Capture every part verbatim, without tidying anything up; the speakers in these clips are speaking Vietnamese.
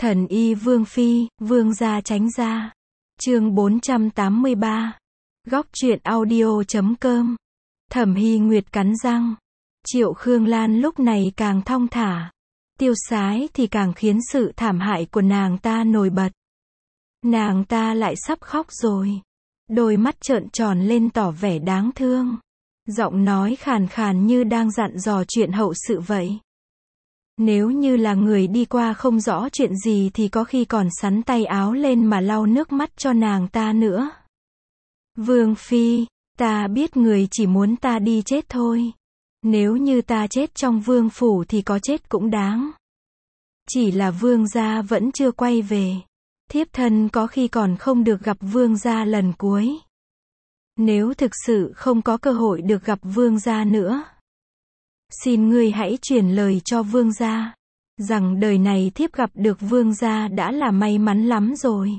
Thần y Vương Phi, Vương gia tránh ra. Chương bốn trăm tám mươi ba. Góc truyện audio chấm com. Thẩm Hy Nguyệt cắn răng. Triệu Khương Lan lúc này càng thong thả. Tiêu sái thì càng khiến sự thảm hại của nàng ta nổi bật. Nàng ta lại sắp khóc rồi. Đôi mắt trợn tròn lên tỏ vẻ đáng thương. Giọng nói khàn khàn như đang dặn dò chuyện hậu sự vậy. Nếu như là người đi qua không rõ chuyện gì thì có khi còn sắn tay áo lên mà lau nước mắt cho nàng ta nữa. Vương Phi, ta biết người chỉ muốn ta đi chết thôi. Nếu như ta chết trong vương phủ thì có chết cũng đáng. Chỉ là vương gia vẫn chưa quay về. Thiếp thân có khi còn không được gặp vương gia lần cuối. Nếu thực sự không có cơ hội được gặp vương gia nữa, xin ngươi hãy truyền lời cho vương gia, rằng đời này thiếp gặp được vương gia đã là may mắn lắm rồi.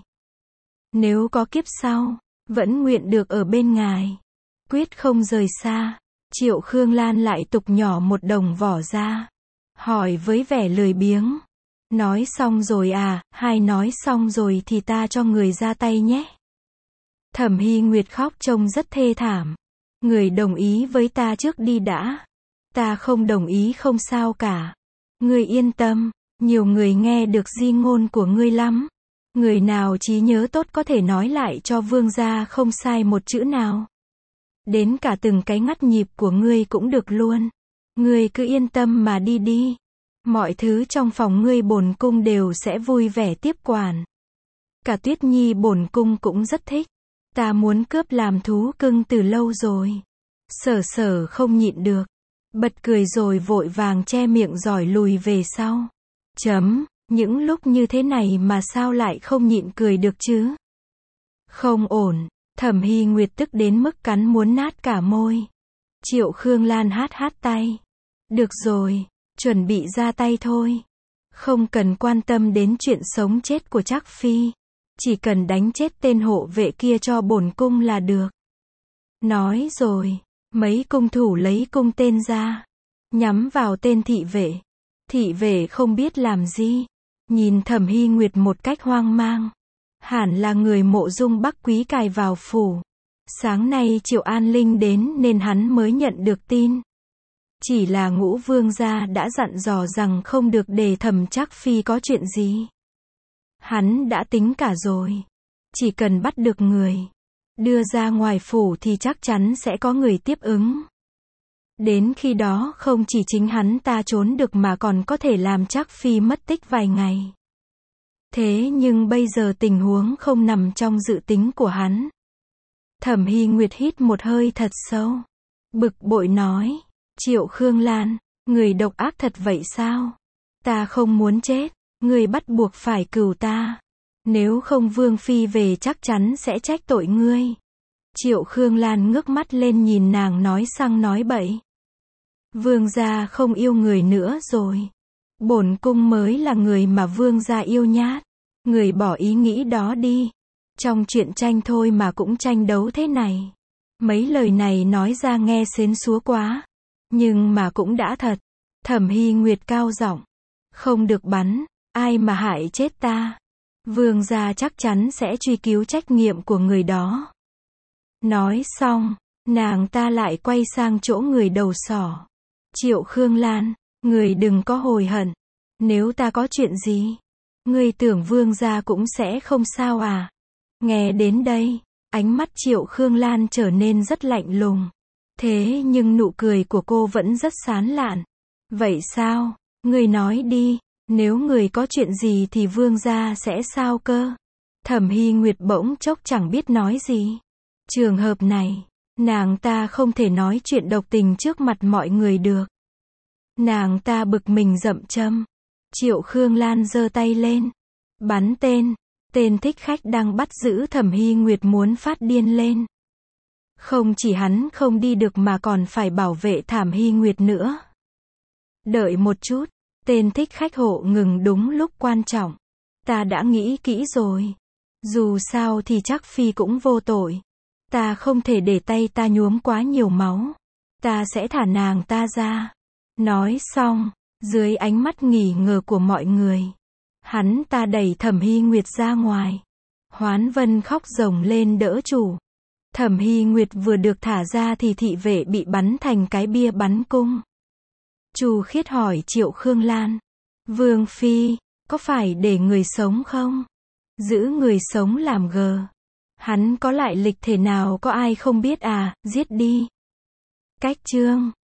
Nếu có kiếp sau, vẫn nguyện được ở bên ngài, quyết không rời xa. Triệu Khương Lan lại tục nhỏ một đồng vỏ ra, hỏi với vẻ lười biếng. Nói xong rồi à, hai nói xong rồi thì ta cho người ra tay nhé. Thẩm Hy Nguyệt khóc trông rất thê thảm. Người đồng ý với ta trước đi đã. Ta không đồng ý không sao cả. Ngươi yên tâm, nhiều người nghe được di ngôn của ngươi lắm. Người nào trí nhớ tốt có thể nói lại cho vương gia không sai một chữ nào. Đến cả từng cái ngắt nhịp của ngươi cũng được luôn. Ngươi cứ yên tâm mà đi đi. Mọi thứ trong phòng ngươi bổn cung đều sẽ vui vẻ tiếp quản. Cả Tuyết Nhi bổn cung cũng rất thích. Ta muốn cướp làm thú cưng từ lâu rồi. Sở Sở không nhịn được, bật cười rồi vội vàng che miệng giỏi lùi về sau. Chấm, những lúc như thế này mà sao lại không nhịn cười được chứ? Không ổn. Thẩm Hy Nguyệt tức đến mức cắn muốn nát cả môi. Triệu Khương Lan hát hát tay. Được rồi, chuẩn bị ra tay thôi. Không cần quan tâm đến chuyện sống chết của Trác Phi. Chỉ cần đánh chết tên hộ vệ kia cho bổn cung là được. Nói rồi, mấy cung thủ lấy cung tên ra, nhắm vào tên thị vệ. Thị vệ không biết làm gì, nhìn Thẩm Hy Nguyệt một cách hoang mang. Hẳn là người Mộ Dung Bắc Quý cài vào phủ. Sáng nay Triệu An Linh đến nên hắn mới nhận được tin. Chỉ là Ngũ vương gia đã dặn dò rằng không được để Thẩm Trác Phi có chuyện gì. Hắn đã tính cả rồi. Chỉ cần bắt được người, đưa ra ngoài phủ thì chắc chắn sẽ có người tiếp ứng. Đến khi đó không chỉ chính hắn ta trốn được mà còn có thể làm Trác Phi mất tích vài ngày. Thế nhưng bây giờ tình huống không nằm trong dự tính của hắn. Thẩm Hy Nguyệt hít một hơi thật sâu. Bực bội nói. Triệu Khương Lan, người độc ác thật vậy sao? Ta không muốn chết. Ngươi bắt buộc phải cừu ta. Nếu không Vương Phi về chắc chắn sẽ trách tội ngươi. Triệu Khương Lan ngước mắt lên nhìn nàng nói sang nói bậy. Vương gia không yêu người nữa rồi. Bổn cung mới là người mà vương gia yêu nhát. Người bỏ ý nghĩ đó đi. Trong chuyện tranh thôi mà cũng tranh đấu thế này. Mấy lời này nói ra nghe xến xúa quá. Nhưng mà cũng đã thật. Thẩm Hy Nguyệt cao giọng. Không được bắn. Ai mà hại chết ta? Vương gia chắc chắn sẽ truy cứu trách nhiệm của người đó. Nói xong, nàng ta lại quay sang chỗ người đầu sỏ. Triệu Khương Lan, người đừng có hối hận. Nếu ta có chuyện gì, ngươi tưởng vương gia cũng sẽ không sao à? Nghe đến đây, ánh mắt Triệu Khương Lan trở nên rất lạnh lùng. Thế nhưng nụ cười của cô vẫn rất sán lạn. Vậy sao? Ngươi nói đi. Nếu người có chuyện gì thì vương gia sẽ sao cơ? Thẩm Hy Nguyệt bỗng chốc chẳng biết nói gì. Trường hợp này, nàng ta không thể nói chuyện độc tình trước mặt mọi người được. Nàng ta bực mình dậm châm. Triệu Khương Lan giơ tay lên. Bắn tên. Tên thích khách đang bắt giữ Thẩm Hy Nguyệt muốn phát điên lên. Không chỉ hắn không đi được mà còn phải bảo vệ Thẩm Hy Nguyệt nữa. Đợi một chút. Tên thích khách hộ ngừng đúng lúc quan trọng. Ta đã nghĩ kỹ rồi. Dù sao thì Trác Phi cũng vô tội. Ta không thể để tay ta nhuốm quá nhiều máu. Ta sẽ thả nàng ta ra. Nói xong, dưới ánh mắt nghỉ ngờ của mọi người, Hắn ta đẩy Thẩm Hy Nguyệt ra ngoài. Hoán Vân khóc rồng lên đỡ chủ. Thẩm Hy Nguyệt vừa được thả ra thì thị vệ bị bắn thành cái bia bắn cung. Chu Khiết hỏi Triệu Khương Lan. Vương Phi, có phải để người sống không? Giữ người sống làm gờ. Hắn có lại lịch thể nào có ai không biết à, giết đi. Cách chương